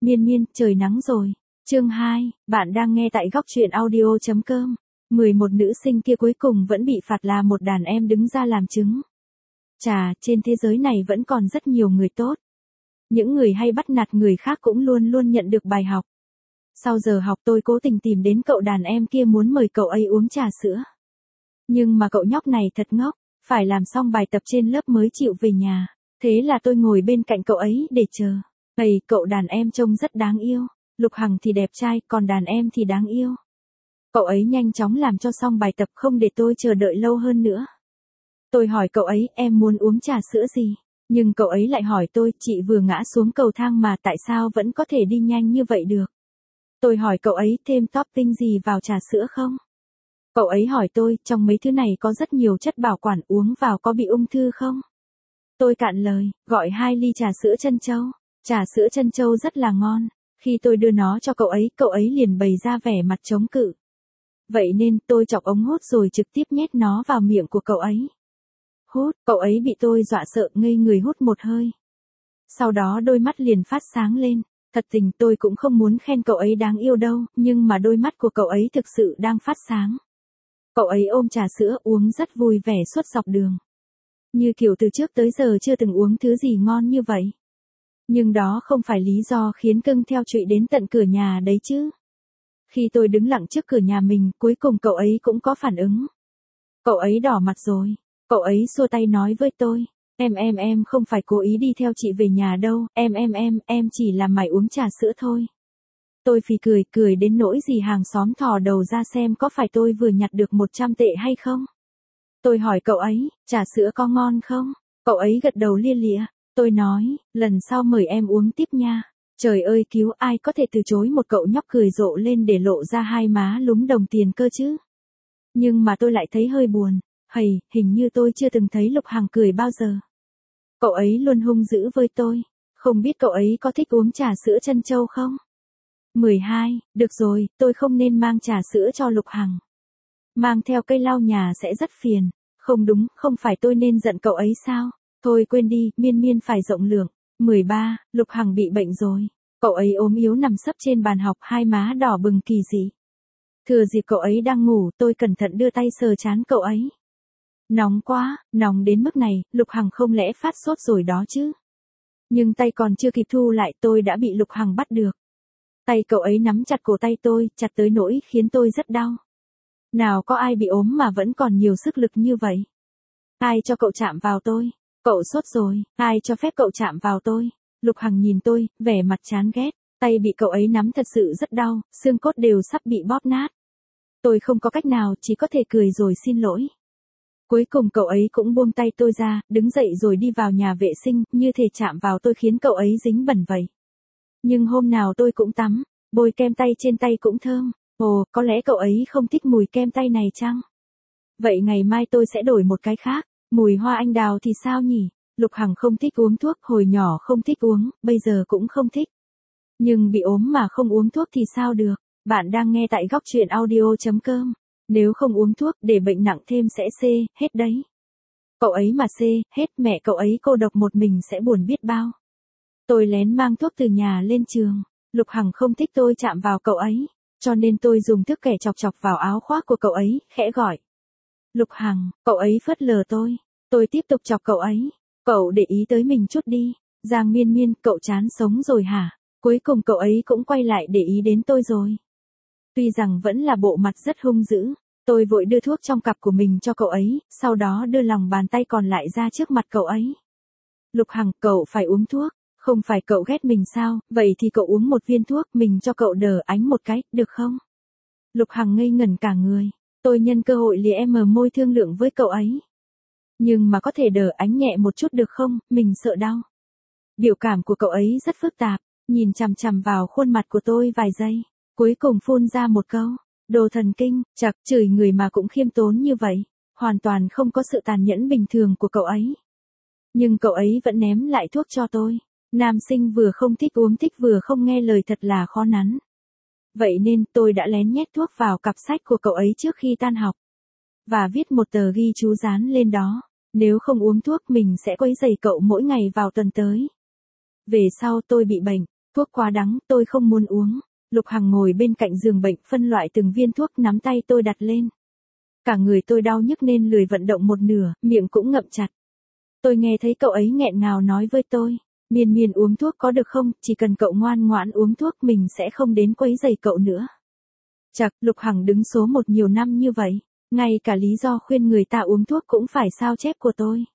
Miên miên, trời nắng rồi. Chương 2, bạn đang nghe tại góc truyện audio.com. 11 nữ sinh kia cuối cùng vẫn bị phạt là một đàn em đứng ra làm chứng. Chà, trên thế giới này vẫn còn rất nhiều người tốt. Những người hay bắt nạt người khác cũng luôn luôn nhận được bài học. Sau giờ học tôi cố tình tìm đến cậu đàn em kia muốn mời cậu ấy uống trà sữa. Nhưng mà cậu nhóc này thật ngốc, phải làm xong bài tập trên lớp mới chịu về nhà. Thế là tôi ngồi bên cạnh cậu ấy để chờ. Cậu đàn em trông rất đáng yêu. Lục Hằng thì đẹp trai, còn đàn em thì đáng yêu. Cậu ấy nhanh chóng làm cho xong bài tập không để tôi chờ đợi lâu hơn nữa. Tôi hỏi cậu ấy, em muốn uống trà sữa gì? Nhưng cậu ấy lại hỏi tôi, chị vừa ngã xuống cầu thang mà tại sao vẫn có thể đi nhanh như vậy được? Tôi hỏi cậu ấy, thêm topping gì vào trà sữa không? Cậu ấy hỏi tôi, trong mấy thứ này có rất nhiều chất bảo quản, uống vào có bị ung thư không? Tôi cạn lời, gọi 2 ly trà sữa trân châu. Trà sữa trân châu rất là ngon. Khi tôi đưa nó cho cậu ấy liền bày ra vẻ mặt chống cự. Vậy nên tôi chọc ống hút rồi trực tiếp nhét nó vào miệng của cậu ấy. Hút, cậu ấy bị tôi dọa sợ ngây người hút một hơi. Sau đó đôi mắt liền phát sáng lên. Thật tình tôi cũng không muốn khen cậu ấy đáng yêu đâu, nhưng mà đôi mắt của cậu ấy thực sự đang phát sáng. Cậu ấy ôm trà sữa uống rất vui vẻ suốt dọc đường. Như kiểu từ trước tới giờ chưa từng uống thứ gì ngon như vậy. Nhưng đó không phải lý do khiến cưng theo trụy đến tận cửa nhà đấy chứ. Khi tôi đứng lặng trước cửa nhà mình, cuối cùng cậu ấy cũng có phản ứng. Cậu ấy đỏ mặt rồi. Cậu ấy xua tay nói với tôi. Em không phải cố ý đi theo chị về nhà đâu, em chỉ làm mày uống trà sữa thôi. Tôi phì cười đến nỗi gì hàng xóm thò đầu ra xem có phải tôi vừa nhặt được 100 tệ hay không. Tôi hỏi cậu ấy, trà sữa có ngon không? Cậu ấy gật đầu lia lịa. Tôi nói, lần sau mời em uống tiếp nha. Trời ơi cứu, ai có thể từ chối một cậu nhóc cười rộ lên để lộ ra hai má lúm đồng tiền cơ chứ. Nhưng mà tôi lại thấy hơi buồn. Hình như tôi chưa từng thấy Lục Hằng cười bao giờ. Cậu ấy luôn hung dữ với tôi. Không biết cậu ấy có thích uống trà sữa trân châu không? 12, được rồi, tôi không nên mang trà sữa cho Lục Hằng. Mang theo cây lau nhà sẽ rất phiền. Không đúng, không phải tôi nên giận cậu ấy sao? Thôi quên đi, miên phải rộng lượng. 13, Lục Hằng bị bệnh rồi. Cậu ấy ốm yếu nằm sấp trên bàn học, hai má đỏ bừng kỳ dị. Thừa dịp cậu ấy đang ngủ, tôi cẩn thận đưa tay sờ trán cậu ấy. Nóng quá, nóng đến mức này, Lục Hằng không lẽ phát sốt rồi đó chứ? Nhưng tay còn chưa kịp thu lại tôi đã bị Lục Hằng bắt được. Tay cậu ấy nắm chặt cổ tay tôi, chặt tới nỗi khiến tôi rất đau. Nào có ai bị ốm mà vẫn còn nhiều sức lực như vậy? Ai cho cậu chạm vào tôi? Cậu sốt rồi, ai cho phép cậu chạm vào tôi? Lục Hằng nhìn tôi, vẻ mặt chán ghét, tay bị cậu ấy nắm thật sự rất đau, xương cốt đều sắp bị bóp nát. Tôi không có cách nào, chỉ có thể cười rồi xin lỗi. Cuối cùng cậu ấy cũng buông tay tôi ra, đứng dậy rồi đi vào nhà vệ sinh, như thể chạm vào tôi khiến cậu ấy dính bẩn vậy. Nhưng hôm nào tôi cũng tắm, bôi kem tay trên tay cũng thơm. Ồ, có lẽ cậu ấy không thích mùi kem tay này chăng? Vậy ngày mai tôi sẽ đổi một cái khác. Mùi hoa anh đào thì sao nhỉ? Lục Hằng không thích uống thuốc, hồi nhỏ không thích uống, bây giờ cũng không thích. Nhưng bị ốm mà không uống thuốc thì sao được? Bạn đang nghe tại góc truyện audio.com. Nếu không uống thuốc, để bệnh nặng thêm sẽ hết đấy. Cậu ấy mà hết, mẹ cậu ấy cô độc một mình sẽ buồn biết bao. Tôi lén mang thuốc từ nhà lên trường. Lục Hằng không thích tôi chạm vào cậu ấy, cho nên tôi dùng thước kẻ chọc vào áo khoác của cậu ấy, khẽ gọi. Lục Hằng, cậu ấy phớt lờ tôi. Tôi tiếp tục chọc cậu ấy. Cậu để ý tới mình chút đi. Giang Miên, cậu chán sống rồi hả? Cuối cùng cậu ấy cũng quay lại để ý đến tôi rồi. Tuy rằng vẫn là bộ mặt rất hung dữ, tôi vội đưa thuốc trong cặp của mình cho cậu ấy, sau đó đưa lòng bàn tay còn lại ra trước mặt cậu ấy. Lục Hằng, cậu phải uống thuốc. Không phải cậu ghét mình sao, vậy thì cậu uống một viên thuốc, mình cho cậu đờ ánh một cái, được không? Lục Hằng ngây ngẩn cả người. Tôi nhân cơ hội lìa môi thương lượng với cậu ấy. Nhưng mà có thể đờ ánh nhẹ một chút được không, mình sợ đau. Biểu cảm của cậu ấy rất phức tạp, nhìn chằm chằm vào khuôn mặt của tôi vài giây. Cuối cùng phun ra một câu, đồ thần kinh, chật chửi người mà cũng khiêm tốn như vậy. Hoàn toàn không có sự tàn nhẫn bình thường của cậu ấy. Nhưng cậu ấy vẫn ném lại thuốc cho tôi. Nam sinh vừa không thích uống thích vừa không nghe lời thật là khó nắn. Vậy nên tôi đã lén nhét thuốc vào cặp sách của cậu ấy trước khi tan học. Và viết một tờ ghi chú dán lên đó. Nếu không uống thuốc mình sẽ quấy rầy cậu mỗi ngày vào tuần tới. Về sau tôi bị bệnh. Thuốc quá đắng, tôi không muốn uống. Lục Hằng ngồi bên cạnh giường bệnh phân loại từng viên thuốc nắm tay tôi đặt lên. Cả người tôi đau nhức nên lười vận động một nửa, miệng cũng ngậm chặt. Tôi nghe thấy cậu ấy nghẹn ngào nói với tôi. Miên Miên uống thuốc có được không, chỉ cần cậu ngoan ngoãn uống thuốc mình sẽ không đến quấy rầy cậu nữa. Chật, Lục Hằng đứng số 1 nhiều năm như vậy. Ngay cả lý do khuyên người ta uống thuốc cũng phải sao chép của tôi.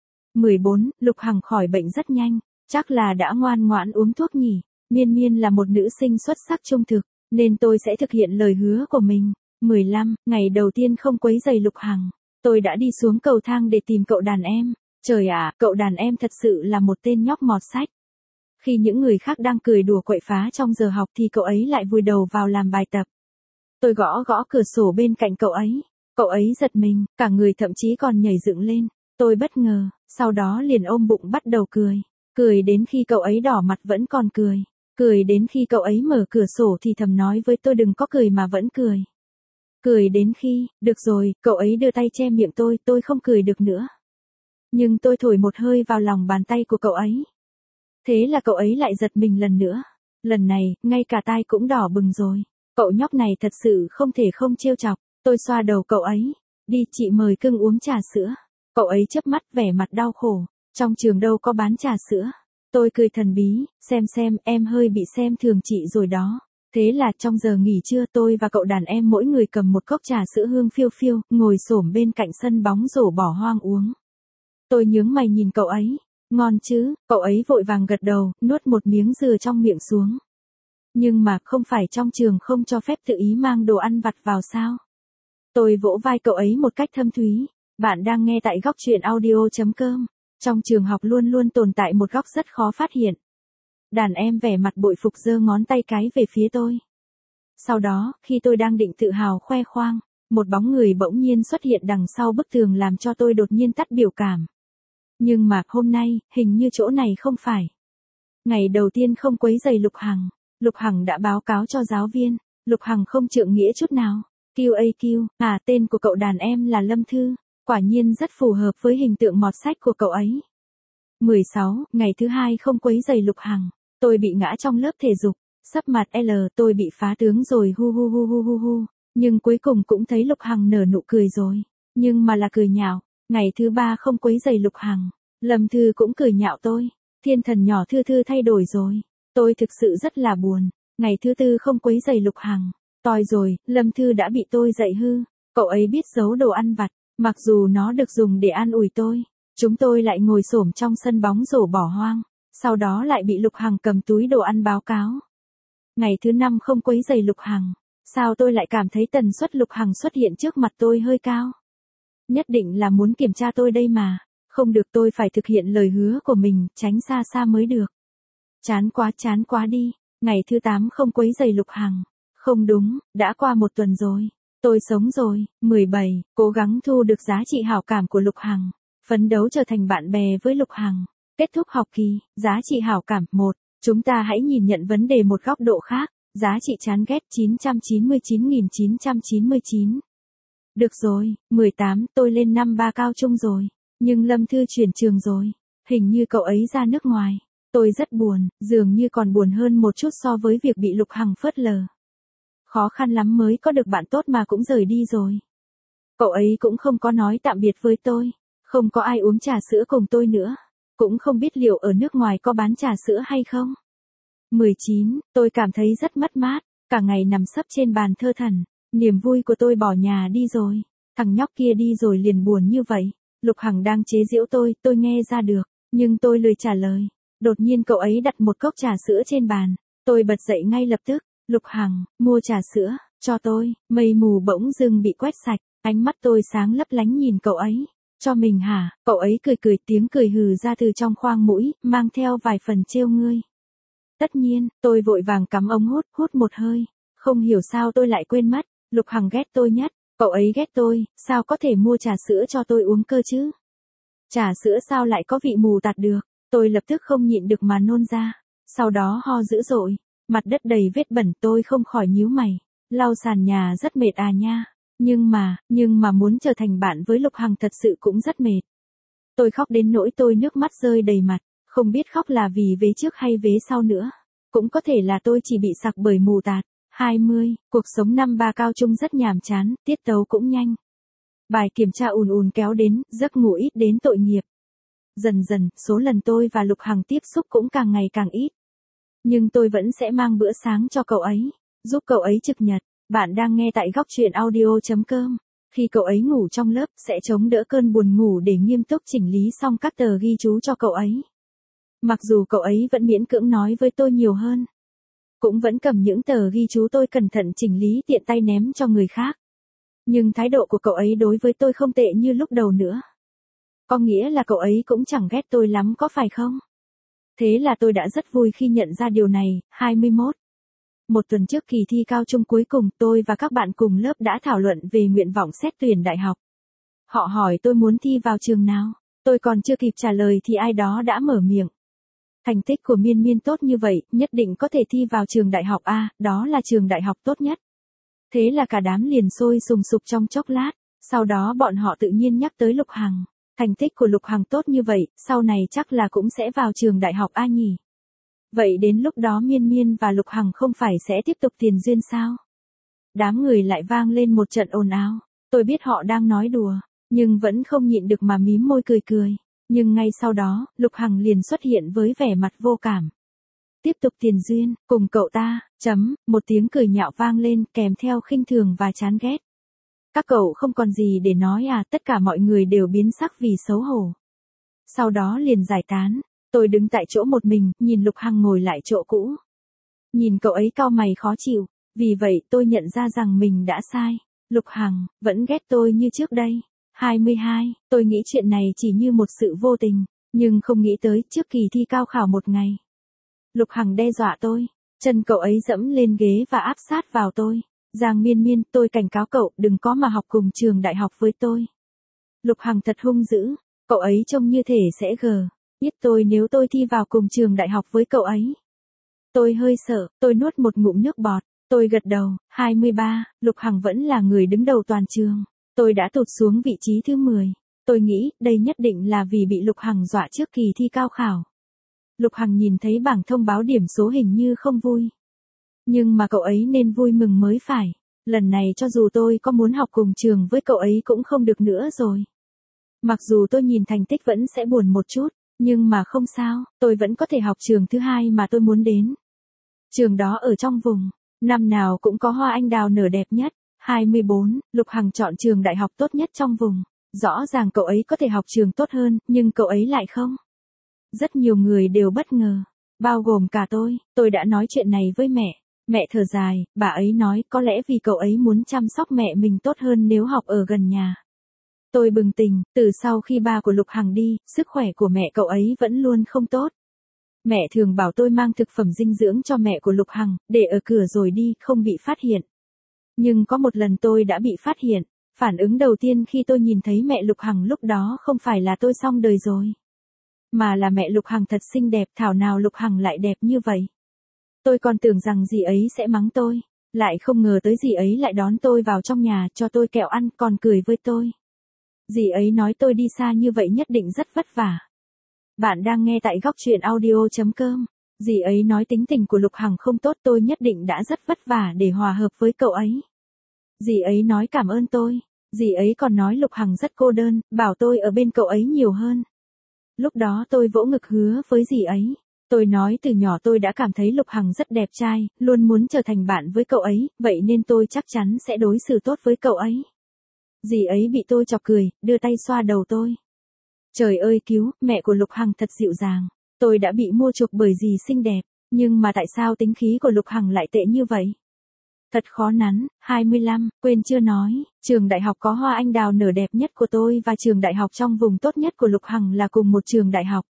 14. Lục Hằng khỏi bệnh rất nhanh. Chắc là đã ngoan ngoãn uống thuốc nhỉ. Miên Miên là một nữ sinh xuất sắc trung thực, nên tôi sẽ thực hiện lời hứa của mình. 15. Ngày đầu tiên không quấy rầy Lục Hằng. Tôi đã đi xuống cầu thang để tìm cậu đàn em. Trời ạ, cậu đàn em thật sự là một tên nhóc mọt sách. Khi những người khác đang cười đùa quậy phá trong giờ học thì cậu ấy lại vùi đầu vào làm bài tập. Tôi gõ gõ cửa sổ bên cạnh cậu ấy. Cậu ấy giật mình, cả người thậm chí còn nhảy dựng lên. Tôi bất ngờ, sau đó liền ôm bụng bắt đầu cười. Cười đến khi cậu ấy đỏ mặt vẫn còn cười. Cười đến khi cậu ấy mở cửa sổ thì thầm nói với tôi đừng có cười mà vẫn cười. Cười đến khi, được rồi, cậu ấy đưa tay che miệng tôi không cười được nữa. Nhưng tôi thổi một hơi vào lòng bàn tay của cậu ấy. Thế là cậu ấy lại giật mình lần nữa. Lần này, ngay cả tai cũng đỏ bừng rồi. Cậu nhóc này thật sự không thể không trêu chọc. Tôi xoa đầu cậu ấy. Đi chị mời cưng uống trà sữa. Cậu ấy chớp mắt vẻ mặt đau khổ. Trong trường đâu có bán trà sữa. Tôi cười thần bí, xem em hơi bị xem thường chị rồi đó. Thế là trong giờ nghỉ trưa tôi và cậu đàn em mỗi người cầm một cốc trà sữa hương phiêu phiêu, ngồi xổm bên cạnh sân bóng rổ bỏ hoang uống. Tôi nhướng mày nhìn cậu ấy. Ngon chứ, cậu ấy vội vàng gật đầu, nuốt một miếng dừa trong miệng xuống. Nhưng mà không phải trong trường không cho phép tự ý mang đồ ăn vặt vào sao? Tôi vỗ vai cậu ấy một cách thâm thúy. Bạn đang nghe tại góc truyện audio.com. Trong trường học luôn luôn tồn tại một góc rất khó phát hiện. Đàn em vẻ mặt bội phục giơ ngón tay cái về phía tôi. Sau đó, khi tôi đang định tự hào khoe khoang, một bóng người bỗng nhiên xuất hiện đằng sau bức tường làm cho tôi đột nhiên tắt biểu cảm. Nhưng mà hôm nay, hình như chỗ này không phải. Ngày đầu tiên không quấy rầy Lục Hằng. Lục Hằng đã báo cáo cho giáo viên. Lục Hằng không trượng nghĩa chút nào. QAQ, tên của cậu đàn em là Lâm Thư. Quả nhiên rất phù hợp với hình tượng mọt sách của cậu ấy. 16. Ngày thứ hai không quấy rầy Lục Hằng. Tôi bị ngã trong lớp thể dục. Sấp mặt L tôi bị phá tướng rồi hu hu hu hu hu hu. Nhưng cuối cùng cũng thấy Lục Hằng nở nụ cười rồi. Nhưng mà là cười nhạo. Ngày thứ ba không quấy rầy Lục Hằng. Lâm Thư cũng cười nhạo tôi. Thiên thần nhỏ Thư Thư thay đổi rồi. Tôi thực sự rất là buồn. Ngày thứ tư không quấy rầy Lục Hằng. Toi rồi, Lâm Thư đã bị tôi dạy hư. Cậu ấy biết giấu đồ ăn vặt. Mặc dù nó được dùng để an ủi tôi. Chúng tôi lại ngồi xổm trong sân bóng rổ bỏ hoang. Sau đó lại bị Lục Hằng cầm túi đồ ăn báo cáo. Ngày thứ năm không quấy rầy Lục Hằng. Sao tôi lại cảm thấy tần suất Lục Hằng xuất hiện trước mặt tôi hơi cao? Nhất định là muốn kiểm tra tôi đây mà. Không được, tôi phải thực hiện lời hứa của mình, tránh xa xa mới được. Chán quá đi. Ngày thứ 8 không quấy rầy Lục Hằng. Không đúng, đã qua một tuần rồi. Tôi sống rồi. 17. Cố gắng thu được giá trị hảo cảm của Lục Hằng. Phấn đấu trở thành bạn bè với Lục Hằng. Kết thúc học kỳ, giá trị hảo cảm 1. Chúng ta hãy nhìn nhận vấn đề một góc độ khác. Giá trị chán ghét 999.999. Được rồi. 18. Tôi lên năm 3 cao trung rồi. Nhưng Lâm Thư chuyển trường rồi. Hình như cậu ấy ra nước ngoài. Tôi rất buồn, dường như còn buồn hơn một chút so với việc bị Lục Hằng phớt lờ. Khó khăn lắm mới có được bạn tốt mà cũng rời đi rồi. Cậu ấy cũng không có nói tạm biệt với tôi. Không có ai uống trà sữa cùng tôi nữa. Cũng không biết liệu ở nước ngoài có bán trà sữa hay không. 19. Tôi cảm thấy rất mất mát. Cả ngày nằm sấp trên bàn thơ thẩn. Niềm vui của tôi bỏ nhà đi rồi. Thằng nhóc kia đi rồi liền buồn như vậy. Lục Hằng đang chế giễu tôi nghe ra được. Nhưng tôi lười trả lời. Đột nhiên cậu ấy đặt một cốc trà sữa trên bàn. Tôi bật dậy ngay lập tức. Lục Hằng, mua trà sữa, cho tôi. Mây mù bỗng dưng bị quét sạch. Ánh mắt tôi sáng lấp lánh nhìn cậu ấy. Cho mình hả? Cậu ấy cười tiếng cười hừ ra từ trong khoang mũi, mang theo vài phần trêu ngươi. Tất nhiên, tôi vội vàng cắm ống hút một hơi. Không hiểu sao tôi lại quên mất. Lục Hằng ghét tôi nhất. Cậu ấy ghét tôi, sao có thể mua trà sữa cho tôi uống cơ chứ? Trà sữa sao lại có vị mù tạt được? Tôi lập tức không nhịn được mà nôn ra. Sau đó ho dữ dội. Mặt đất đầy vết bẩn, tôi không khỏi nhíu mày. Lau sàn nhà rất mệt à nha. Nhưng mà muốn trở thành bạn với Lục Hằng thật sự cũng rất mệt. Tôi khóc đến nỗi tôi nước mắt rơi đầy mặt. Không biết khóc là vì vế trước hay vế sau nữa. Cũng có thể là tôi chỉ bị sặc bởi mù tạt. 20. Cuộc sống năm ba cao trung rất nhàm chán, tiết tấu cũng nhanh. Bài kiểm tra ùn ùn kéo đến, giấc ngủ ít đến tội nghiệp. Dần dần, số lần tôi và Lục Hằng tiếp xúc cũng càng ngày càng ít. Nhưng tôi vẫn sẽ mang bữa sáng cho cậu ấy, giúp cậu ấy trực nhật. Bạn đang nghe tại góc truyện audio.com. Khi cậu ấy ngủ trong lớp, sẽ chống đỡ cơn buồn ngủ để nghiêm túc chỉnh lý xong các tờ ghi chú cho cậu ấy. Mặc dù cậu ấy vẫn miễn cưỡng nói với tôi nhiều hơn. Cũng vẫn cầm những tờ ghi chú tôi cẩn thận chỉnh lý tiện tay ném cho người khác. Nhưng thái độ của cậu ấy đối với tôi không tệ như lúc đầu nữa. Có nghĩa là cậu ấy cũng chẳng ghét tôi lắm có phải không? Thế là tôi đã rất vui khi nhận ra điều này. 21. Một tuần trước kỳ thi cao trung cuối cùng, tôi và các bạn cùng lớp đã thảo luận về nguyện vọng xét tuyển đại học. Họ hỏi tôi muốn thi vào trường nào. Tôi còn chưa kịp trả lời thì ai đó đã mở miệng. Thành tích của Miên Miên tốt như vậy, nhất định có thể thi vào trường đại học A, đó là trường đại học tốt nhất. Thế là cả đám liền sôi sùng sục trong chốc lát, sau đó bọn họ tự nhiên nhắc tới Lục Hằng. Thành tích của Lục Hằng tốt như vậy, sau này chắc là cũng sẽ vào trường đại học A nhỉ. Vậy đến lúc đó Miên Miên và Lục Hằng không phải sẽ tiếp tục tiền duyên sao? Đám người lại vang lên một trận ồn ào. Tôi biết họ đang nói đùa, nhưng vẫn không nhịn được mà mím môi cười cười. Nhưng ngay sau đó, Lục Hằng liền xuất hiện với vẻ mặt vô cảm. Tiếp tục tiền duyên, cùng cậu ta, một tiếng cười nhạo vang lên kèm theo khinh thường và chán ghét. Các cậu không còn gì để nói à, tất cả mọi người đều biến sắc vì xấu hổ. Sau đó liền giải tán, tôi đứng tại chỗ một mình, nhìn Lục Hằng ngồi lại chỗ cũ. Nhìn cậu ấy cau mày khó chịu, vì vậy tôi nhận ra rằng mình đã sai. Lục Hằng, vẫn ghét tôi như trước đây. 22, tôi nghĩ chuyện này chỉ như một sự vô tình, nhưng không nghĩ tới trước kỳ thi cao khảo một ngày. Lục Hằng đe dọa tôi, chân cậu ấy dẫm lên ghế và áp sát vào tôi. Giang Miên Miên, tôi cảnh cáo cậu đừng có mà học cùng trường đại học với tôi. Lục Hằng thật hung dữ, cậu ấy trông như thể sẽ giết tôi nếu tôi thi vào cùng trường đại học với cậu ấy. Tôi hơi sợ, tôi nuốt một ngụm nước bọt, tôi gật đầu. 23, Lục Hằng vẫn là người đứng đầu toàn trường. Tôi đã tụt xuống vị trí thứ 10. Tôi nghĩ đây nhất định là vì bị Lục Hằng dọa trước kỳ thi cao khảo. Lục Hằng nhìn thấy bảng thông báo điểm số hình như không vui. Nhưng mà cậu ấy nên vui mừng mới phải. Lần này cho dù tôi có muốn học cùng trường với cậu ấy cũng không được nữa rồi. Mặc dù tôi nhìn thành tích vẫn sẽ buồn một chút, nhưng mà không sao, tôi vẫn có thể học trường thứ 2 mà tôi muốn đến. Trường đó ở trong vùng, năm nào cũng có hoa anh đào nở đẹp nhất. 24, Lục Hằng chọn trường đại học tốt nhất trong vùng. Rõ ràng cậu ấy có thể học trường tốt hơn, nhưng cậu ấy lại không. Rất nhiều người đều bất ngờ, bao gồm cả tôi đã nói chuyện này với mẹ. Mẹ thở dài, bà ấy nói có lẽ vì cậu ấy muốn chăm sóc mẹ mình tốt hơn nếu học ở gần nhà. Tôi bừng tỉnh, từ sau khi ba của Lục Hằng đi, sức khỏe của mẹ cậu ấy vẫn luôn không tốt. Mẹ thường bảo tôi mang thực phẩm dinh dưỡng cho mẹ của Lục Hằng, để ở cửa rồi đi, không bị phát hiện. Nhưng có một lần tôi đã bị phát hiện, phản ứng đầu tiên khi tôi nhìn thấy mẹ Lục Hằng lúc đó không phải là tôi xong đời rồi. Mà là mẹ Lục Hằng thật xinh đẹp, thảo nào Lục Hằng lại đẹp như vậy. Tôi còn tưởng rằng dì ấy sẽ mắng tôi, lại không ngờ tới dì ấy lại đón tôi vào trong nhà cho tôi kẹo ăn còn cười với tôi. Dì ấy nói tôi đi xa như vậy nhất định rất vất vả. Bạn đang nghe tại góc truyện audio.com. Dì ấy nói tính tình của Lục Hằng không tốt, tôi nhất định đã rất vất vả để hòa hợp với cậu ấy. Dì ấy nói cảm ơn tôi. Dì ấy còn nói Lục Hằng rất cô đơn, bảo tôi ở bên cậu ấy nhiều hơn. Lúc đó tôi vỗ ngực hứa với dì ấy. Tôi nói từ nhỏ tôi đã cảm thấy Lục Hằng rất đẹp trai, luôn muốn trở thành bạn với cậu ấy, vậy nên tôi chắc chắn sẽ đối xử tốt với cậu ấy. Dì ấy bị tôi chọc cười, đưa tay xoa đầu tôi. Trời ơi cứu, mẹ của Lục Hằng thật dịu dàng. Tôi đã bị mua chuộc bởi dì xinh đẹp, nhưng mà tại sao tính khí của Lục Hằng lại tệ như vậy? Thật khó nắn. 25, quên chưa nói, trường đại học có hoa anh đào nở đẹp nhất của tôi và trường đại học trong vùng tốt nhất của Lục Hằng là cùng một trường đại học.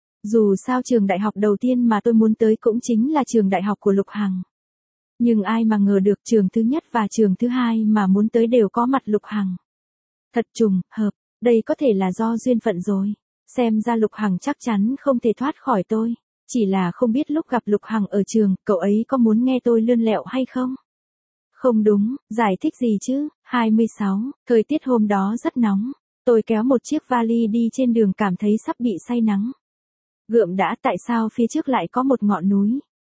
Dù sao trường đại học đầu tiên mà tôi muốn tới cũng chính là trường đại học của Lục Hằng. Nhưng ai mà ngờ được trường thứ nhất và trường thứ 2 mà muốn tới đều có mặt Lục Hằng. Thật trùng hợp, đây có thể là do duyên phận rồi. Xem ra Lục Hằng chắc chắn không thể thoát khỏi tôi. Chỉ là không biết lúc gặp Lục Hằng ở trường, cậu ấy có muốn nghe tôi lươn lẹo hay không? Không đúng, giải thích gì chứ? 26, thời tiết hôm đó rất nóng. Tôi kéo một chiếc vali đi trên đường cảm thấy sắp bị say nắng. Gượm đã, tại sao phía trước lại có một ngọn núi?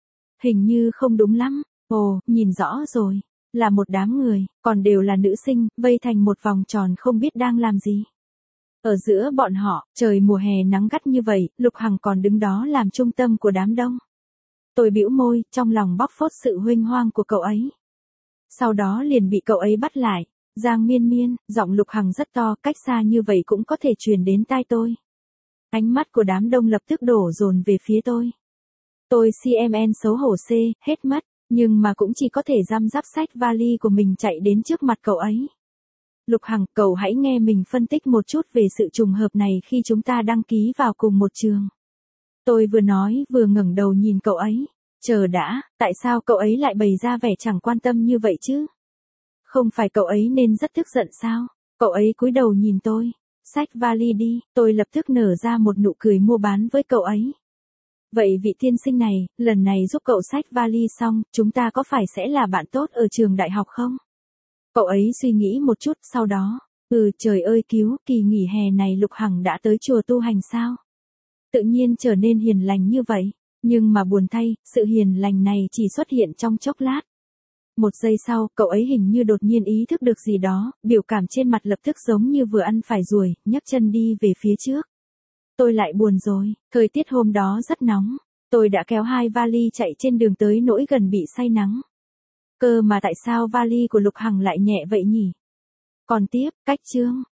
Hình như không đúng lắm. Ồ, nhìn rõ rồi. Là một đám người, còn đều là nữ sinh, vây thành một vòng tròn không biết đang làm gì. Ở giữa bọn họ, trời mùa hè nắng gắt như vậy, Lục Hằng còn đứng đó làm trung tâm của đám đông. Tôi bĩu môi, trong lòng bóc phốt sự huênh hoang của cậu ấy. Sau đó liền bị cậu ấy bắt lại. Giang Miên Miên, giọng Lục Hằng rất to, cách xa như vậy cũng có thể truyền đến tai tôi. Ánh mắt của đám đông lập tức đổ dồn về phía tôi. Tôi CMN xấu hổ C, hết mất, nhưng mà cũng chỉ có thể giam giáp sách vali của mình chạy đến trước mặt cậu ấy. Lục Hằng, cậu hãy nghe mình phân tích một chút về sự trùng hợp này khi chúng ta đăng ký vào cùng một trường. Tôi vừa nói vừa ngẩng đầu nhìn cậu ấy. Chờ đã, tại sao cậu ấy lại bày ra vẻ chẳng quan tâm như vậy chứ? Không phải cậu ấy nên rất tức giận sao? Cậu ấy cúi đầu nhìn tôi. Xách vali đi, tôi lập tức nở ra một nụ cười mua bán với cậu ấy. Vậy vị tiên sinh này, lần này giúp cậu xách vali xong, chúng ta có phải sẽ là bạn tốt ở trường đại học không? Cậu ấy suy nghĩ một chút sau đó. Trời ơi cứu, kỳ nghỉ hè này Lục Hằng đã tới chùa tu hành sao? Tự nhiên trở nên hiền lành như vậy. Nhưng mà buồn thay, sự hiền lành này chỉ xuất hiện trong chốc lát. Một giây sau, cậu ấy hình như đột nhiên ý thức được gì đó, biểu cảm trên mặt lập tức giống như vừa ăn phải ruồi, nhấc chân đi về phía trước. Tôi lại buồn rồi, thời tiết hôm đó rất nóng. Tôi đã kéo 2 vali chạy trên đường tới nỗi gần bị say nắng. Cơ mà tại sao vali của Lục Hằng lại nhẹ vậy nhỉ? Còn tiếp, cách chương.